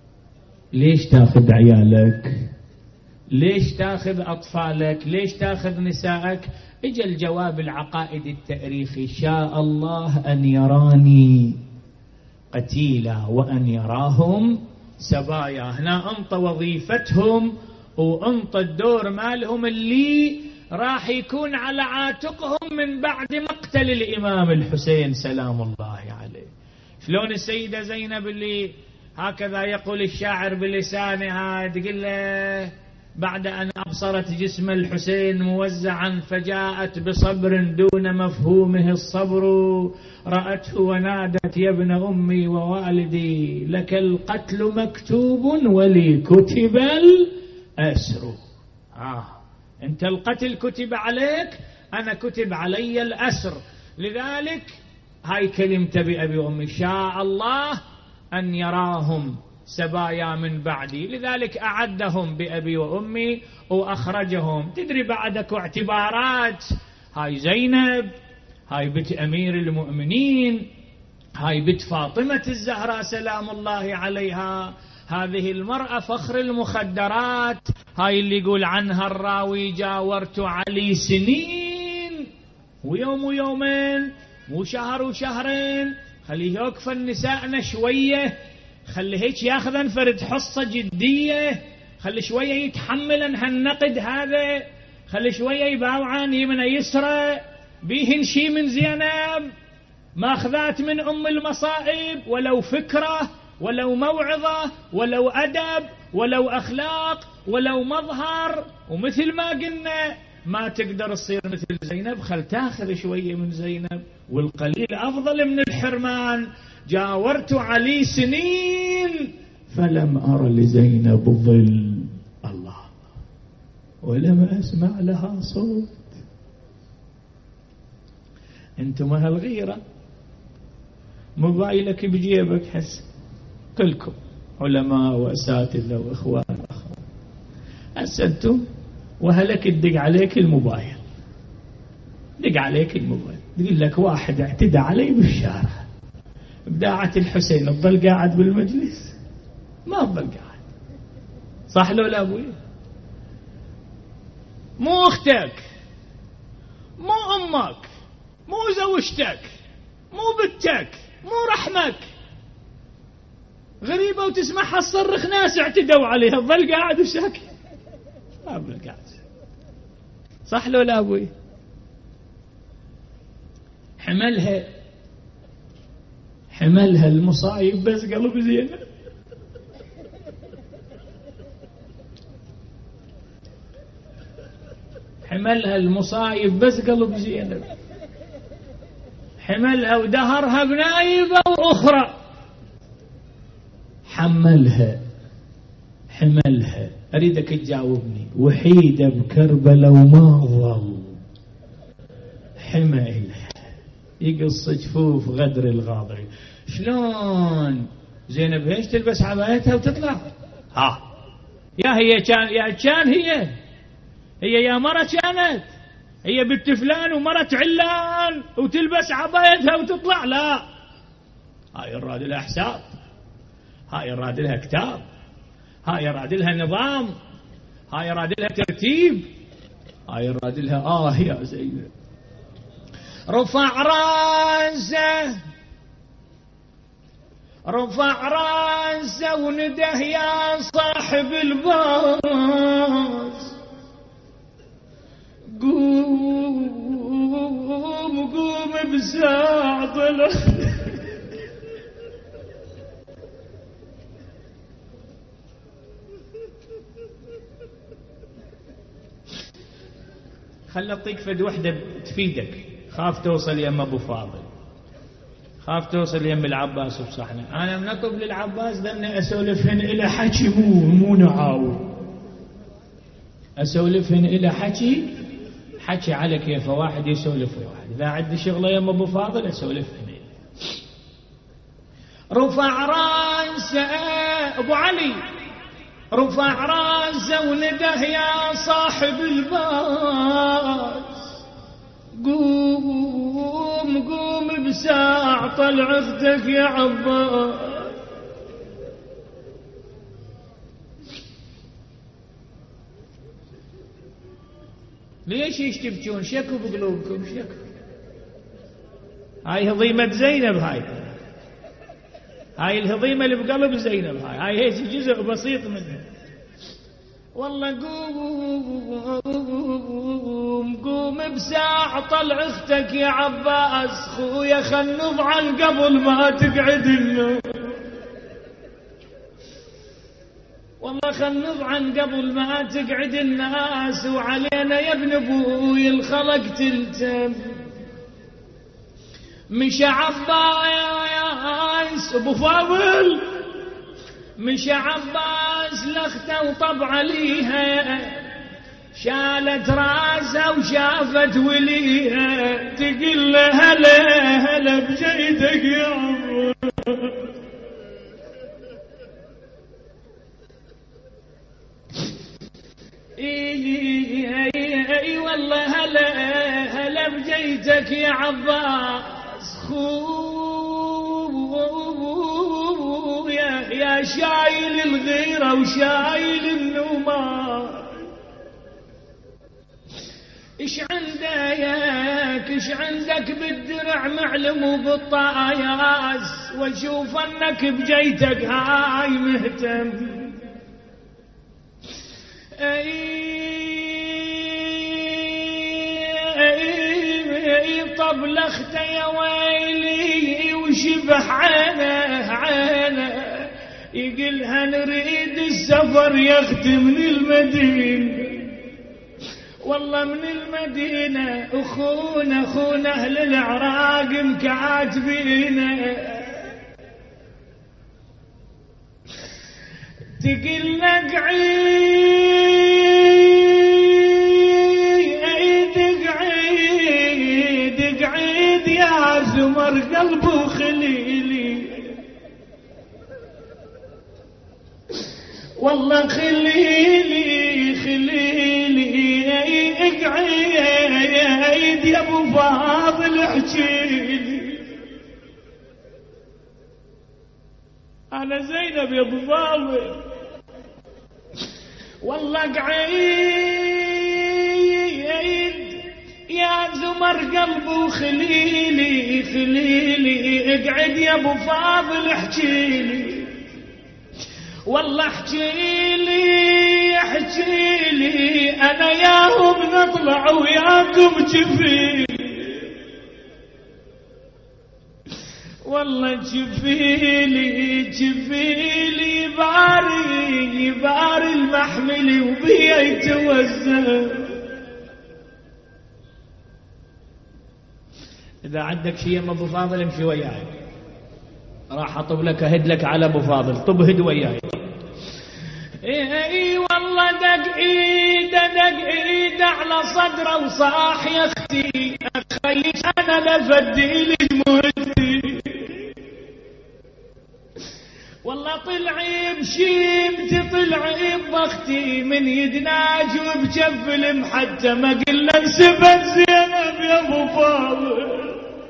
ليش تاخذ عيالك؟ ليش تاخذ أطفالك؟ ليش تاخذ نسائك؟ اجى الجواب العقائدي التاريخي، شاء الله أن يراني قتيلا وأن يراهم سبايا. هنا أنطى وظيفتهم وأنطى الدور مالهم اللي راح يكون على عاتقهم من بعد مقتل الإمام الحسين سلام الله عليه. شلون السيدة زينب اللي هكذا يقول الشاعر بلسانها، تقول له بعد أن أبصرت جسم الحسين موزعا فجاءت بصبر دون مفهومه الصبر، رأته ونادت يا ابن أمي ووالدي لك القتل مكتوب ولي كتب الأسر. آه أنت القتل كتب عليك، أنا كتب علي الأسر. لذلك هاي كلمة بأبي وأمي، شاء الله أن يراهم سبايا من بعدي، لذلك أعدهم بأبي وأمي وأخرجهم. تدري بعدك اعتبارات، هاي زينب، هاي بنت أمير المؤمنين، هاي بنت فاطمة الزهراء سلام الله عليها، هذه المرأة فخر المخدرات، هاي اللي يقول عنها الراوي جاورت علي سنين ويوم ويومين وشهر وشهرين. خليه يوقف النساءنا شوية، خلي هيك ياخذن فرد حصة جدية، خلي شوية يتحملن هالنقد هذا، خلي شوية يباوعن يمنى يسرى بيهن شي من زينب، ماخذات من أم المصائب، ولو فكرة ولو موعظة ولو أدب ولو أخلاق ولو مظهر. ومثل ما قلنا ما تقدر تصير مثل زينب، خل تاخذ شوية من زينب، والقليل أفضل من الحرمان. جاورت علي سنين فلم أر لزينب ظل الله ولم أسمع لها صوت. انتم هالغيرة موبايلك بجيبك حس كلكم علماء وأساتذة وإخوان وأخوان، هسه أنتم وهلك تدق عليك الموبايل، دق عليك الموبايل تقول لك واحد اعتدى علي بالشارع، بداعة الحسين تظل قاعد بالمجلس؟ ما تظل قاعد، صح لو لا أبوي؟ مو أختك، مو أمك، مو زوجتك، مو بنتك، مو رحمك، غريبة وتسمعها تصرخ ناس اعتدوا عليها، تظل قاعد وساكت؟ ما تظل قاعد، صح لو لا أبوي؟ حملها حملها المصايب بس قلب زينب، حملها المصايب بس قلب زينب، حملها ودهرها بنايبة أخرى، حملها حملها. أريدك تجاوبني، وحيدة بكربلة وما ظل حملها يقص جفوف غدر الغاضر. شلون زينب ايش تلبس عبايتها وتطلع؟ ها يا هي كان يا كان هي هي يا مرة كانت هي بنت فلان ومرة علان وتلبس عبايتها وتطلع؟ لا، هاي يراد لها حساب، هاي يراد لها كتاب، هاي يراد لها نظام، هاي يراد لها ترتيب، هاي يراد لها آه يا زينب. رفع راسه رفع راسه ونده يا صاحب الباس، قوم قوم بساعة طلع. خل اعطيك فد وحده تفيدك، خاف توصل يم ابو فاضل، خاف توصل يم العباس بصحنه. انا من اطب للعباس ذني اسولفهن الى حكي مو مو نعاو، اسولفهن الى حكي حكي على كيف واحد يسولف واحد. اذا عندي شغله يم ابو فاضل اسولفهن. رفع راسه ابو علي، رفع راسه ونده يا صاحب الباس، قوم قوم بساع طلع اختك يا عباس. ليش ايش تبكون؟ شكوا بقلوبكم، شكوا. هاي هضيمة زينب، هاي هاي الهضيمة اللي بقلب زينب، هاي هاي هيك جزء بسيط منها. والله قوم قوم بساع طلع اختك يا عباس، خويا خل نضعن قبل ما تقعد النوم، والله خل نضعن قبل ما تقعد الناس، وعلينا يا ابن ابوي الخلق تلتم. مشى عباس ابو فاضل، مشى عباس لخته وطب عليها، شالت راسها وشافت وليها، تقول له هلا هلا بجيدك يا عباس. اي اي والله هلا هلا بجيتك يا عباس، خو يا يا شايل الغيرة وشايل النومار. ايش عندك ايش عندك بالدرع معلم وبالطاياس، واشوف انك بجيتك هاي مهتم. اي اي طب لخته يا ويلي وشبح عينه عينه، يقلها نريد السفر يا اختي من المدينة، والله من المدينة اخونا اخونا اهل العراق مكاتبينه. تقل قعيد قعيد قعيد يا زمر قلبه خليلي والله خليلي خليلي اقعد يا ابو فاضل احكيلي. انا زينب يا ابو فاضل والله اقعد يا زمر قلبي وخليلي خليلي اقعد يا ابو فاضل احكيلي والله احكيلي احكيلي انا ياهم نطلع وياكم جفيلي والله جفيلي جفيلي باري باري المحمل وبيا يتوزن. إذا عندك شيء يا أبو فاضل امشي وياي راح أطب لك أهد لك على أبو فاضل طب هد وياي. اي والله دق ايده دق ايده على صدره وصاح يا اختي اخيش انا لفدي لي مهدي والله طلع بشيمتي طلع ببختي من يدناج وبجف المحجمه قل له انسبت زينب يا ابو فاضل.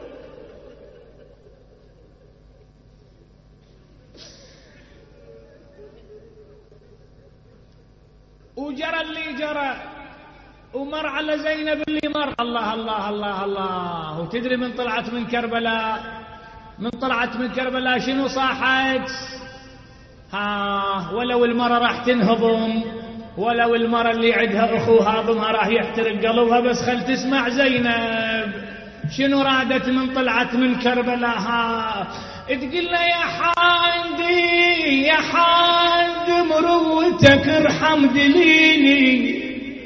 وجرى اللي جرى ومر على زينب اللي مر. الله الله الله الله. وتدري من طلعت من كربلاء من طلعت من كربلاء شنو صاحت؟ ها ولو المرة راح تنهضم ولو المرة اللي عندها أخو هاضمها راح يحترق قلبها بس خل تسمع زينب شنو رادت من طلعت من كربلاء. ها تقول له يا حاندي يا حاند مروتك ارحم دليلي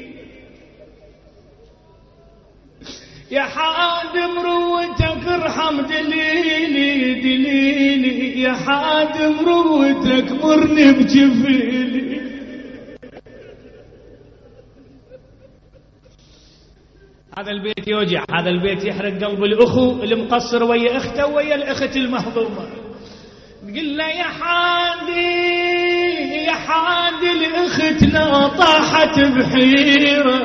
يا حاند مروتك ارحم دليلي دليلي يا حاند مروتك مرني بجفيلي. هذا البيت يوجع هذا البيت يحرق قلب الأخو المقصر ويا أخته ويا الأخت المهضومة. قل له يا حاندي يا حاندي لأختنا طاحت بحيرة.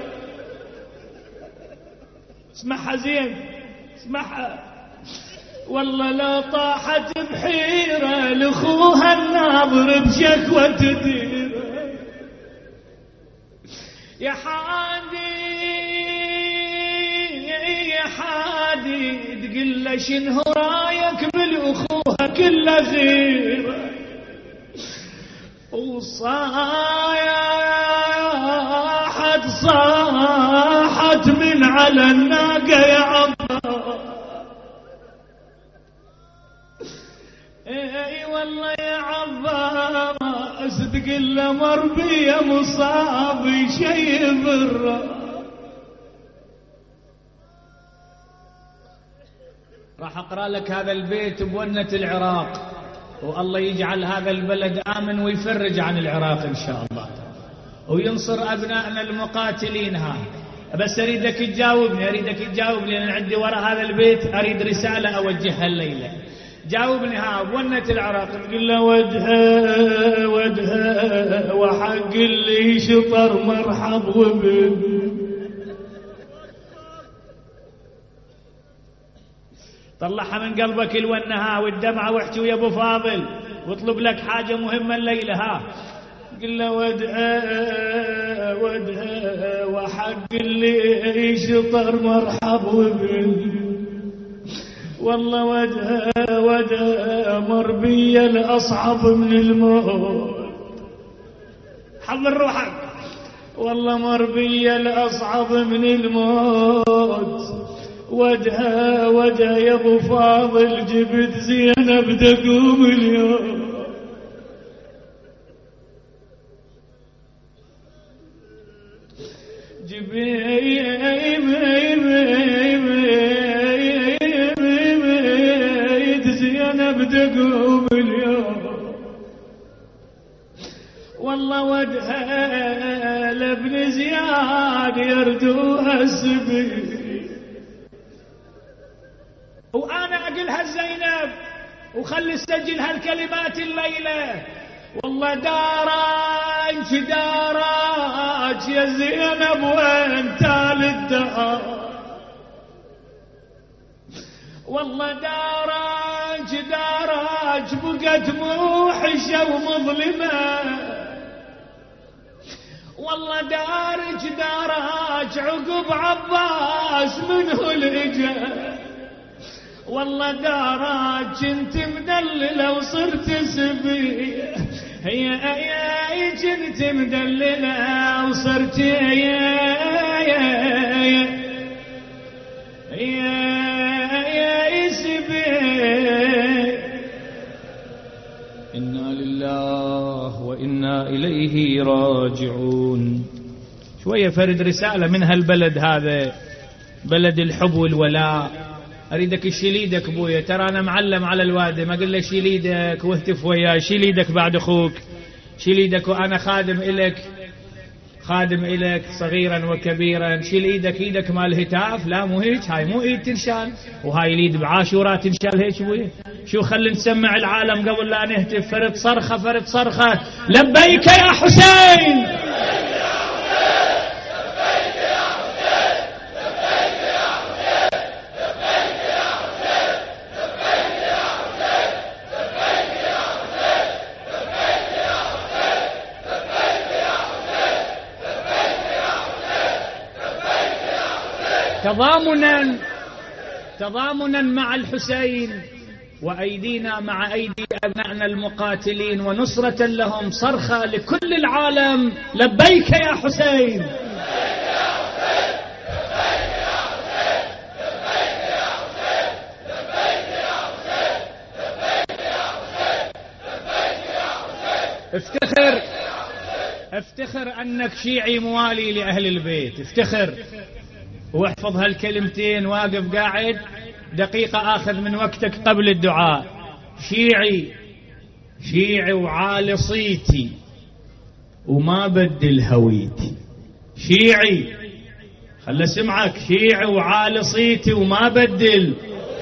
اسمعها زين اسمعها والله لا طاحت بحيرة لأخوها الناظر بشكوى تدير. يا حاندي يا حادي تقول له شنو رايك بالاخوه كله غيره وصاحت صاحت من على الناقه يا عبا. اي والله يا عبا اصدق له مربي يا مصابي شي بالراس. راح أقرأ لك هذا البيت بونة العراق والله يجعل هذا البلد آمن ويفرج عن العراق إن شاء الله وينصر أبنائنا المقاتلين. ها بس أريدك تجاوبني أريدك تجاوبني لأن عندي وراء هذا البيت أريد رسالة أوجهها الليلة. جاوبني ها بونة العراق تقول له ودها ودها وحق اللي شطر مرحب وبن. طلعها من قلبك الونها والدمعة واحكي ويا ابو فاضل واطلب لك حاجة مهمة الليلة. ها قل له ودها ودها وحق اللي شطر مرحب وبن والله ودها ودها مربية الأصعب من الموت. حضر روحك والله مربية الأصعب من الموت. ودها ودها يا ابو فاضل جبت زينب دقوم اليوم. جبت زينب دقوم اليوم والله ودها لابن زياد يردوها السبيل. وأنا أقلها زينب وخلي تسجل هالكلمات الليلة. والله دارج دارج يا زينب وانت للدار، والله دارج دارج بقت موحشة ومظلمة، والله دارج دارج عقب عباس منه الإجا، والله دارج انت مدللة وصرت سبية، هي هي كنت مدللة وصرت هي هي هي سبية. إنا لله وإنا إليه راجعون. شوية فرد رسالة من هالبلد هذا، بلد الحب والولاء. أريدك تشيل ايدك ابويا، ترى أنا معلم على الوادي، ما قل له شيل ايدك واهتف وياه، شيل ايدك بعد أخوك، شيل ايدك وأنا خادم إلك، خادم إلك صغيرا وكبيرا. شيل ايدك، ايدك مال هتاف، لا مو هيك، هاي مو ايد تنشال، وهاي اليد بعاشورات تنشال هيك ابويا. شو خلي نسمع العالم قبل لا نهتف. فرد صرخة فرد صرخة، لبيك يا حسين. تضامنا تضامنا مع الحسين، وأيدينا مع أيدي أبنائنا المقاتلين، ونصرة لهم، صرخة لكل العالم، لبيك يا حسين. افتخر افتخر أنك شيعي موالي لأهل البيت، افتخر واحفظ هالكلمتين. واقف قاعد دقيقة آخذ من وقتك قبل الدعاء. شيعي شيعي وعالي صيتي وما بدل هويتي. شيعي خل اسمعك، شيعي وعالي صيتي وما بدل.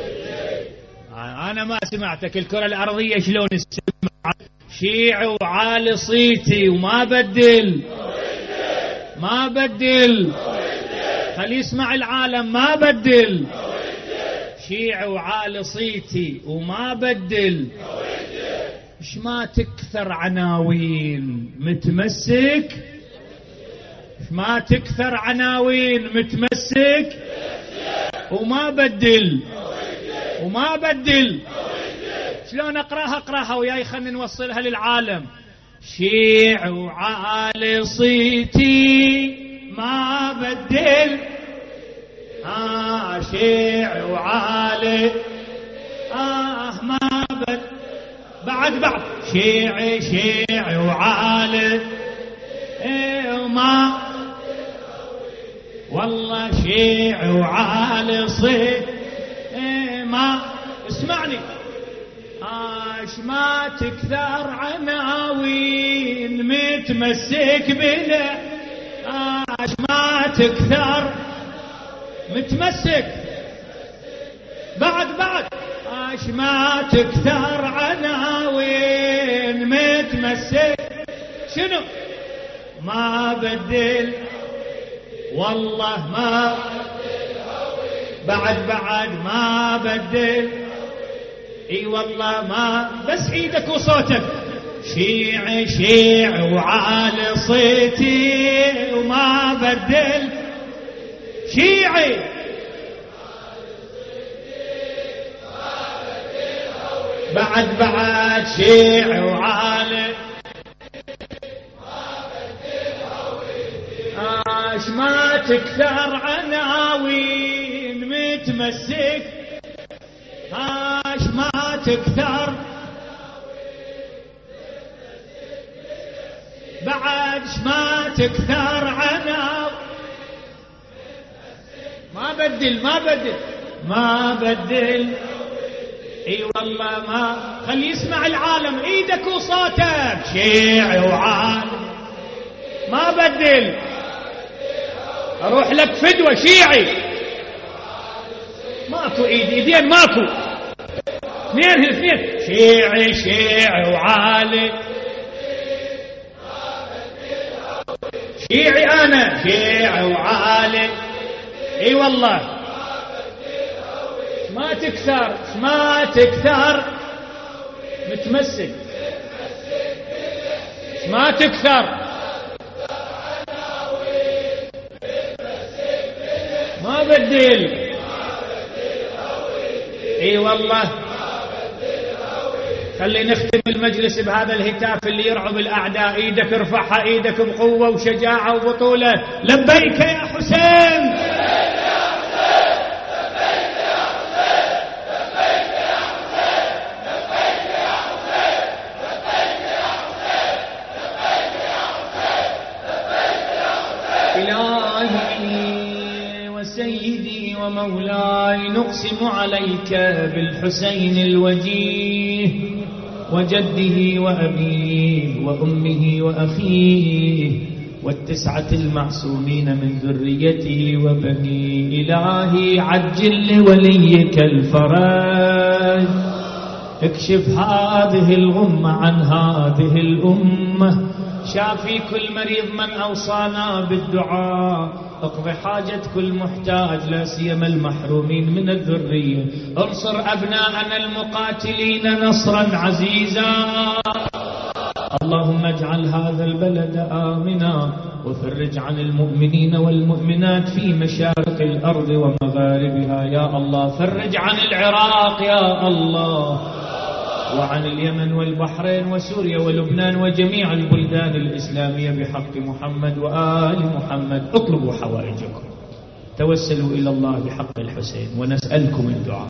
أنا ما سمعتك، الكرة الأرضية شلون اسمع؟ شيعي وعالي صيتي وما بدل، ما بدل. خلي يسمع العالم، ما بدل. شيعي وعالي صيتي وما بدل. ايش ما تكثر عناوين متمسك، ايش ما تكثر عناوين متمسك وما بدل وما بدل. شلون اقراها؟ اقراها وياي، خلينا نوصلها للعالم. شيعي وعالي صيتي ما بدل، آه شيعي وعالي آه ما بدل. بعد بعد شيعي شيعي وعالي ايه وما، والله شيعي وعالي صيت ايه ما. اسمعني، اش ما تكثر عناوين متمسك بنا، اش ما تكثر متمسك. بعد بعد اش ما تكثر عناوين متمسك. شنو؟ ما بدل، والله ما بعد بعد ما بدل. اي والله ما، بس ايدك وصوتك. شيعي شيعي وعالي صيتي وما بدل. شيعي بعد بعد شيعي وعالي اش ما تكثر عناوين متمسك، اش ما تكثر بعد ما تكثر عناوين. ما بدل ما بدل ما بدل. اي والله ما. خلي يسمع العالم، ايدك وصوتك. شيعي وعالي ما بدل. اروح لك فدوة. شيعي ماكو ايد ايدين ماكو، اثنين الاثنين، شيعي شيعي وعالي، شيعي انا شيعي وعالي، اي والله ما تكثر ما تكثر متمسك ما تكثر ما بدل، اي والله. خلي نختم المجلس بهذا الهتاف اللي يرعب الاعداء. ايدك ارفعها، ايدك بقوه وشجاعه وبطوله. لبيك يا حسين. سيدي ومولاي نقسم عليك بالحسين الوجيه وجده وأبيه وأمه وأخيه والتسعة المعصومين من ذريته وبنيه. إلهي عجل لوليك الفرج، اكشف هذه الغمة عن هذه الأمة، شافي كل مريض من أوصانا بالدعاء، اقضي حاجة كل محتاج لا سيما المحرومين من الذرية، انصر أبناءنا المقاتلين نصرا عزيزا. اللهم اجعل هذا البلد آمنا وفرج عن المؤمنين والمؤمنات في مشارق الأرض ومغاربها يا الله. فرج عن العراق يا الله، وعن اليمن والبحرين وسوريا ولبنان وجميع البلدان الإسلامية بحق محمد وآل محمد. اطلبوا حوائجكم، توسلوا إلى الله بحق الحسين ونسألكم الدعاء.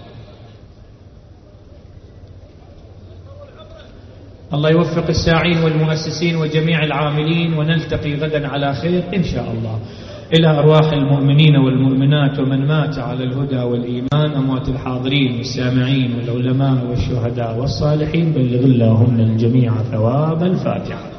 الله يوفق الساعين والمؤسسين وجميع العاملين، ونلتقي غدا على خير إن شاء الله. إلى أرواح المؤمنين والمؤمنات ومن مات على الهدى والإيمان، أموات الحاضرين والسامعين والعلماء والشهداء والصالحين، بلغ اللهم الجميع ثواب الفاتحة.